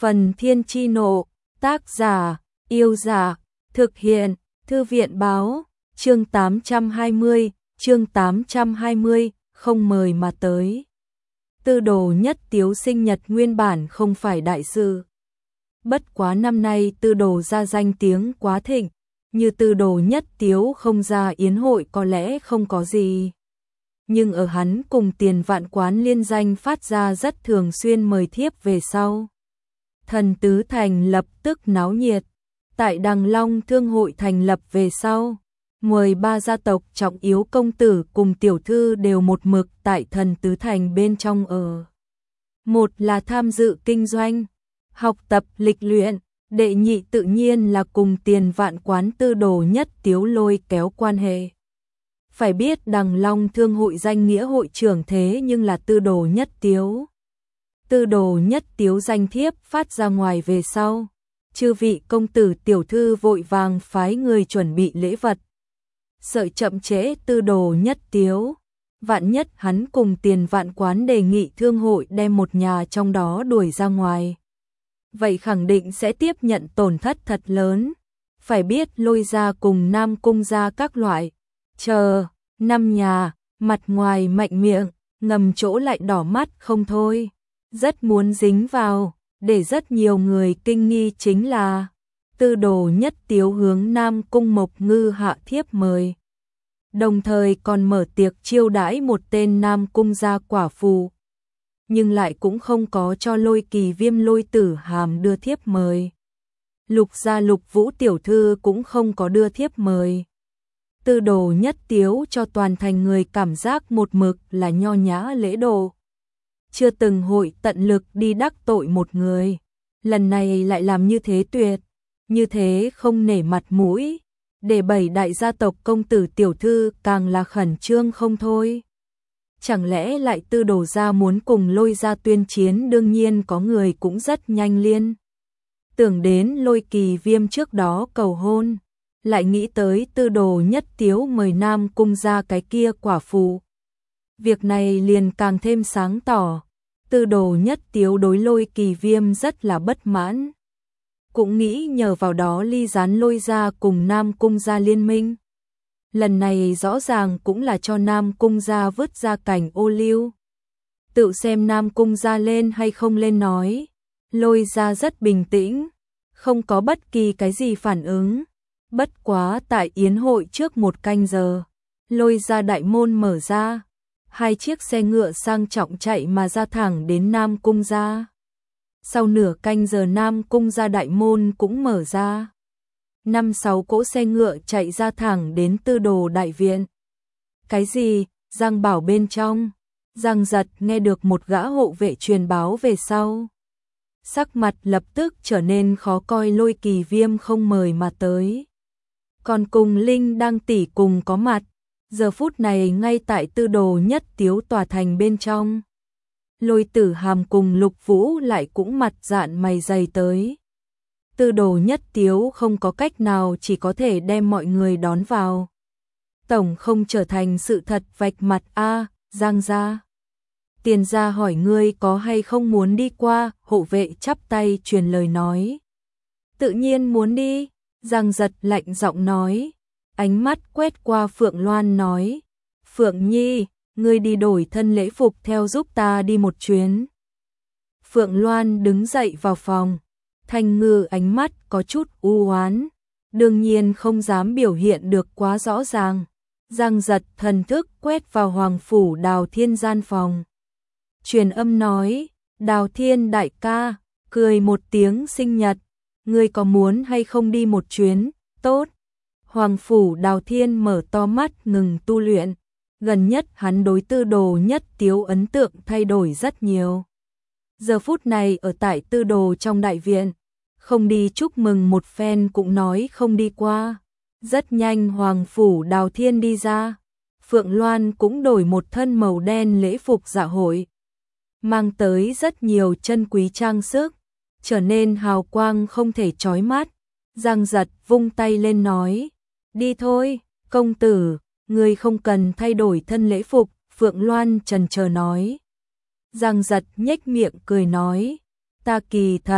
Phần Thiên Chi Nộ, tác giả, Yêu Giả, thực hiện, Thư viện báo, chương 820, không mời mà tới. Tư Đồ Nhất Tiếu sinh nhật nguyên bản không phải đại sự. Bất quá năm nay Tư Đồ ra danh tiếng quá thịnh, như Tư Đồ Nhất Tiếu không ra yến hội có lẽ không có gì. Nhưng ở hắn cùng Tiền Vạn Quán liên danh phát ra rất thường xuyên mời thiếp về sau. Thần Tứ Thành lập tức náo nhiệt, tại Đằng Long Thương hội thành lập về sau, 13 gia tộc trọng yếu công tử cùng tiểu thư đều một mực tại Thần Tứ Thành bên trong ở. Một là tham dự kinh doanh, học tập lịch luyện, đệ nhị tự nhiên là cùng Tiền Vạn Quán Tư Đồ Nhất Tiếu lôi kéo quan hệ. Phải biết Đằng Long Thương hội danh nghĩa hội trưởng thế nhưng là Tư Đồ Nhất Tiếu. Tư Đồ Nhất Tiếu danh thiếp phát ra ngoài về sau, chư vị công tử tiểu thư vội vàng phái người chuẩn bị lễ vật. Sợ chậm trễ Tư Đồ Nhất Tiếu, vạn nhất hắn cùng Tiền Vạn Quán đề nghị thương hội đem một nhà trong đó đuổi ra ngoài. Vậy khẳng định sẽ tiếp nhận tổn thất thật lớn. Phải biết Lôi gia cùng Nam Cung gia các loại, năm nhà, mặt ngoài mạnh miệng, ngầm chỗ lại đỏ mắt không thôi. Rất muốn dính vào, để rất nhiều người kinh nghi chính là Tư Đồ Nhất Tiếu hướng Nam Cung Mộc Ngư hạ thiếp mời. Đồng thời còn mở tiệc chiêu đãi một tên Nam Cung gia quả phụ. Nhưng lại cũng không có cho Lôi Kỳ Viêm Lôi Tử Hàm đưa thiếp mời. Lục gia Lục Vũ tiểu thư cũng không có đưa thiếp mời. Tư Đồ Nhất Tiếu cho toàn thành người cảm giác một mực là nho nhã lễ độ. Chưa từng hội tận lực đi đắc tội một người. Lần này lại làm như thế tuyệt, như thế không nể mặt mũi, để 7 đại gia tộc công tử tiểu thư càng là khẩn trương không thôi. Chẳng lẽ lại Tư Đồ gia muốn cùng Lôi gia tuyên chiến, đương nhiên có người cũng rất nhanh liên tưởng đến Lôi Kỳ Viêm trước đó cầu hôn, lại nghĩ tới Tư Đồ Nhất Tiếu mời Nam Cung gia cái kia quả phụ. Việc này liền càng thêm sáng tỏ, Tư Đồ Nhất Tiếu đối Lôi Kỳ Viêm rất là bất mãn. Cũng nghĩ nhờ vào đó ly gián Lôi gia cùng Nam Cung gia liên minh. Lần này rõ ràng cũng là cho Nam Cung gia vứt ra cảnh ô liu. Tự xem Nam Cung gia lên hay không lên nói. Lôi gia rất bình tĩnh, không có bất kỳ cái gì phản ứng. Bất quá tại yến hội trước 1 canh giờ, Lôi gia đại môn mở ra, 2 chiếc xe ngựa sang trọng chạy mà ra thẳng đến Nam Cung gia. Sau nửa canh giờ Nam Cung gia đại môn cũng mở ra. 5-6 cỗ xe ngựa chạy ra thẳng đến Tư Đồ đại viện. Cái gì? Giang Bảo bên trong. Giang Giật nghe được một gã hộ vệ truyền báo về sau. Sắc mặt lập tức trở nên khó coi. Lôi Kỳ Viêm không mời mà tới. Còn cùng Linh đang tỉ cùng có mặt. Giờ phút này ngay tại Tư Đồ Nhất Tiếu tòa thành bên trong. Lôi Tử Hàm cùng Lục Vũ lại cũng mặt dạn mày dày tới. Tư Đồ Nhất Tiếu không có cách nào, chỉ có thể đem mọi người đón vào. Tổng không trở thành sự thật vạch mặt a. Giang gia. Tiền gia hỏi ngươi có hay không muốn đi qua, hộ vệ chắp tay truyền lời nói. Tự nhiên muốn đi, Giang Giật lạnh giọng nói. Ánh mắt quét qua Phượng Loan nói. Phượng Nhi, ngươi đi đổi thân lễ phục theo giúp ta đi một chuyến. Phượng Loan đứng dậy vào phòng. Thanh Ngư ánh mắt có chút u oán, đương nhiên không dám biểu hiện được quá rõ ràng. Giang Giật thần thức quét vào Hoàng phủ Đào Thiên gian phòng. Truyền âm nói, Đào Thiên đại ca, cười một tiếng sinh nhật, ngươi có muốn hay không đi một chuyến? Tốt. Hoàng phủ Đào Thiên mở to mắt ngừng tu luyện, gần nhất hắn đối Tư Đồ Nhất Tiếu ấn tượng thay đổi rất nhiều. Giờ phút này ở tại Tư Đồ trong đại viện, không đi chúc mừng một phen cũng nói không đi qua. Rất nhanh Hoàng phủ Đào Thiên đi ra, Phượng Loan cũng đổi một thân màu đen lễ phục dạ hội, mang tới rất nhiều chân quý trang sức, trở nên hào quang không thể chói mắt. Giang Giật vung tay lên nói, đi thôi, công tử, ngươi không cần thay đổi thân lễ phục. Phượng Loan chần chờ nói. Giang Giật nhếch miệng cười nói, ta kỳ thật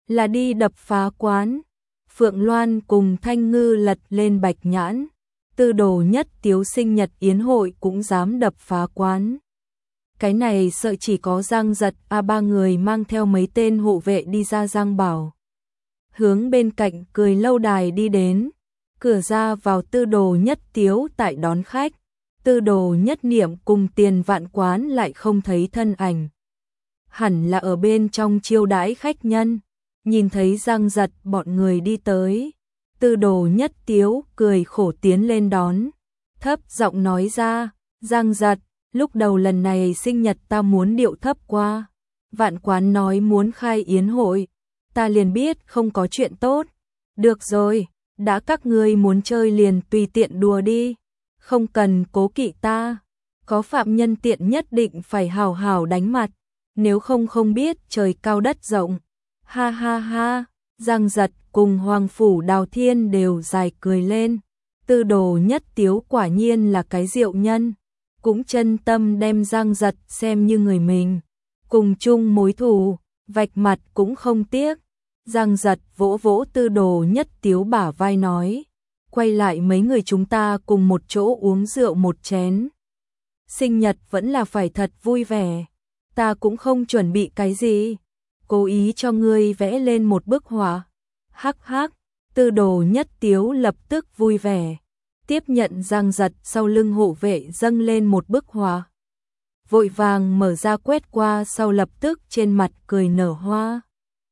là đi đập phá quán. Phượng Loan cùng Thanh Ngư lật lên Bạch Nhãn, Tư Đồ Nhất Tiếu sinh nhật yến hội cũng dám đập phá quán. Cái này sợ chỉ có Giang Giật ba người mang theo mấy tên hộ vệ đi ra Giang Bảo. Hướng bên cạnh Cười Lâu Đài đi đến, cửa ra vào Tư Đồ Nhất Tiếu tại đón khách. Tư Đồ Nhất Niệm cùng Tiền Vạn Quán lại không thấy thân ảnh. Hẳn là ở bên trong chiêu đãi khách nhân. Nhìn thấy Giang Giật bọn người đi tới, Tư Đồ Nhất Tiếu cười khổ tiến lên đón, thấp giọng nói ra, Giang Giật, lúc đầu lần này sinh nhật ta muốn điệu thấp qua. Vạn Quán nói muốn khai yến hội, ta liền biết không có chuyện tốt. Được rồi, đã các ngươi muốn chơi liền tùy tiện đùa đi, không cần cố kỵ ta. Có phạm nhân tiện nhất định phải hào hào đánh mặt, nếu không không biết trời cao đất rộng. Ha ha ha, Giang Giật cùng Hoàng Phủ Đào Thiên đều dài cười lên. Tư Đồ Nhất Tiếu quả nhiên là cái diệu nhân, cũng chân tâm đem Giang Giật xem như người mình, cùng chung mối thù, vạch mặt cũng không tiếc. Giang Giật vỗ vỗ Tư Đồ Nhất Tiếu bả vai nói, quay lại mấy người chúng ta cùng một chỗ uống rượu một chén. Sinh nhật vẫn là phải thật vui vẻ, ta cũng không chuẩn bị cái gì, cố ý cho ngươi vẽ lên một bức họa. Hắc hắc, Tư Đồ Nhất Tiếu lập tức vui vẻ, tiếp nhận Giang Giật sau lưng hộ vệ dâng lên một bức họa. Vội vàng mở ra quét qua sau lập tức trên mặt cười nở hoa.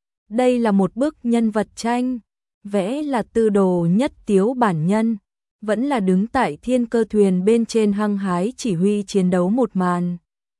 Đây là một bức nhân vật tranh, vẽ là Tư Đồ Nhất Tiếu bản nhân, vẫn là đứng tại thiên cơ thuyền bên trên hăng hái chỉ huy chiến đấu một màn.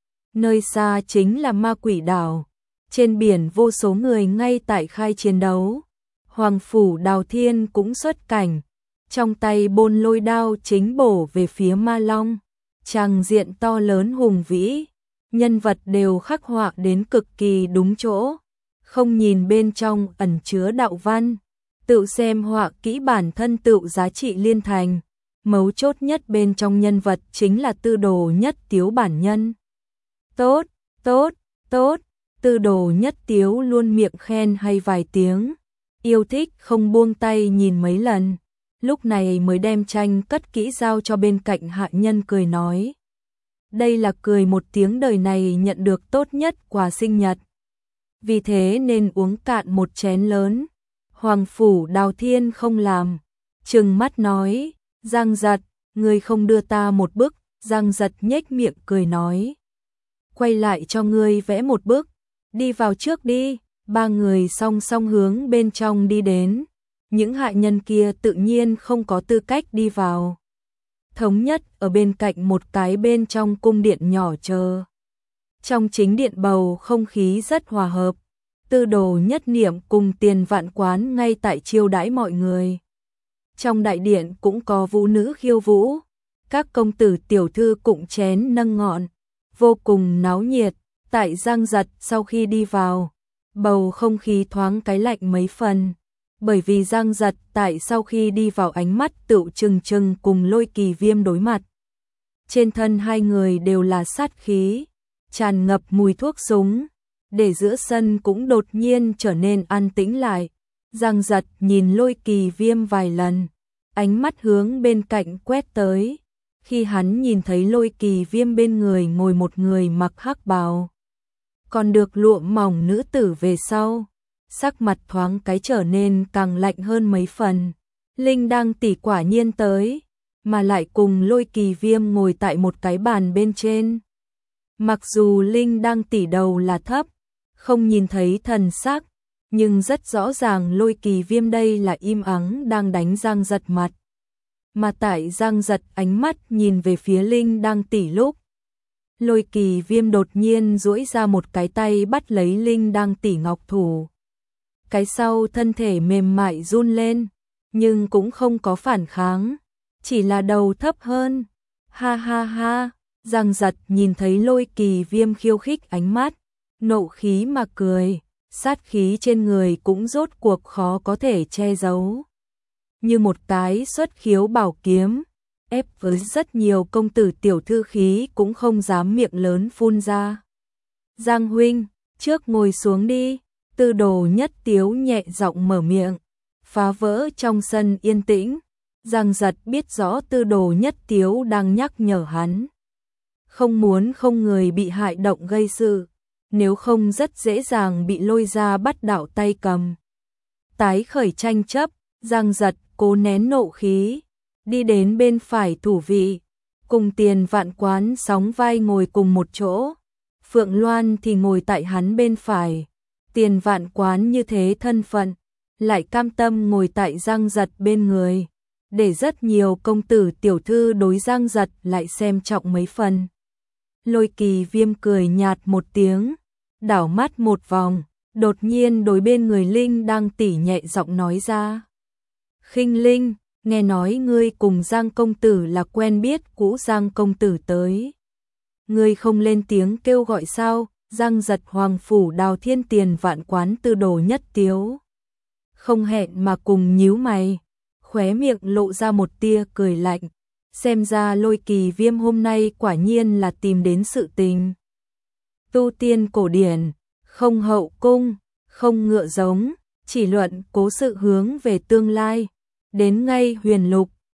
Nơi xa chính là Ma Quỷ Đảo, trên biển vô số người ngay tại khai chiến đấu. Hoàng Phủ Đào Thiên cũng xuất cảnh, trong tay bôn lôi đao chính bổ về phía Ma Long. Tràng diện to lớn hùng vĩ, nhân vật đều khắc họa đến cực kỳ đúng chỗ, không nhìn bên trong ẩn chứa đạo văn, tự xem họa kỹ bản thân tự giá trị liên thành. Mấu chốt nhất bên trong nhân vật chính là Tư Đồ Nhất Tiếu bản nhân. Tốt, tốt, tốt, Tư Đồ Nhất Tiếu luôn miệng khen hay vài tiếng, yêu thích không buông tay nhìn mấy lần, lúc này mới đem tranh cất kỹ giao cho bên cạnh hạ nhân cười nói. Đây là cười một tiếng đời này nhận được tốt nhất quà sinh nhật, vì thế nên uống cạn một chén lớn. Hoàng Phủ Đào Thiên không làm, trừng mắt nói, Giang Giật, ngươi không đưa ta một bức. Giang Giật nhếch miệng cười nói, quay lại cho ngươi vẽ một bức, đi vào trước đi. Ba người song song hướng bên trong đi đến, những hạ nhân kia tự nhiên không có tư cách đi vào. Thống nhất ở bên cạnh một cái bên trong cung điện nhỏ chờ. Trong chính điện bầu không khí rất hòa hợp, Tư Đồ Nhất Niệm cùng Tiền Vạn Quán ngay tại chiêu đãi mọi người. Trong đại điện cũng có vũ nữ khiêu vũ, các công tử tiểu thư cụng chén nâng ngọn, vô cùng náo nhiệt. Tại Giang Giật sau khi đi vào, bầu không khí thoáng cái lạnh mấy phần, bởi vì Giang Giật tại sau khi đi vào ánh mắt tựu trừng trừng cùng Lôi Kỳ Viêm đối mặt. Trên thân hai người đều là sát khí, tràn ngập mùi thuốc súng, để giữa sân cũng đột nhiên trở nên an tĩnh lại. Giang Giật nhìn Lôi Kỳ Viêm vài lần, ánh mắt hướng bên cạnh quét tới, khi hắn nhìn thấy Lôi Kỳ Viêm bên người ngồi một người mặc hắc bào, còn được lụa mỏng nữ tử về sau, sắc mặt thoáng cái trở nên càng lạnh hơn mấy phần. Linh Đăng tỷ quả nhiên tới, mà lại cùng Lôi Kỳ Viêm ngồi tại một cái bàn bên trên. Mặc dù Linh Đăng tỷ đầu là thấp, không nhìn thấy thần sắc, nhưng rất rõ ràng Lôi Kỳ Viêm đây là im ắng đang đánh Giang Giật mặt. Mà tại Giang Giật ánh mắt nhìn về phía Linh Đăng tỷ lúc, Lôi Kỳ Viêm đột nhiên duỗi ra một cái tay bắt lấy Linh Đăng tỷ ngọc thủ. Cái sau thân thể mềm mại run lên, nhưng cũng không có phản kháng, chỉ là đầu thấp hơn. Ha ha ha, Giang Giật nhìn thấy Lôi Kỳ Viêm khiêu khích ánh mắt, nộ khí mà cười, sát khí trên người cũng rốt cuộc khó có thể che giấu. Như một cái xuất khiếu bảo kiếm, ép với rất nhiều công tử tiểu thư khí cũng không dám miệng lớn phun ra. Giang huynh, trước ngồi xuống đi. Tư Đồ Nhất Tiếu nhẹ giọng mở miệng, phá vỡ trong sân yên tĩnh. Giang Giật biết rõ Tư Đồ Nhất Tiếu đang nhắc nhở hắn. Không muốn không người bị hại động gây sự, nếu không rất dễ dàng bị lôi ra bắt đảo tay cầm. Tái khởi tranh chấp, Giang Giật cố nén nộ khí, đi đến bên phải thủ vị, cùng Tiền Vạn Quán sóng vai ngồi cùng một chỗ. Phượng Loan thì ngồi tại hắn bên phải. Tiền Vạn Quán như thế thân phận, lại cam tâm ngồi tại Giang Giật bên người, để rất nhiều công tử tiểu thư đối Giang Giật lại xem trọng mấy phần. Lôi Kỳ Viêm cười nhạt một tiếng, đảo mắt một vòng, đột nhiên đối bên người Linh đang tỉ nhẹ giọng nói ra. Khinh Linh, nghe nói ngươi cùng Giang công tử là quen biết cũ, Giang công tử tới. Ngươi không lên tiếng kêu gọi sao? Giang Giật Hoàng phủ Đào Thiên Tiền Vạn Quán Tư Đồ Nhất Tiếu. Không hẹn mà cùng nhíu mày, khóe miệng lộ ra một tia cười lạnh. Xem ra Lôi Kỳ Viêm hôm nay quả nhiên là tìm đến sự tình. Tu tiên cổ điển, không hậu cung, không ngựa giống, chỉ luận cố sự hướng về tương lai. Đến ngay huyền lục,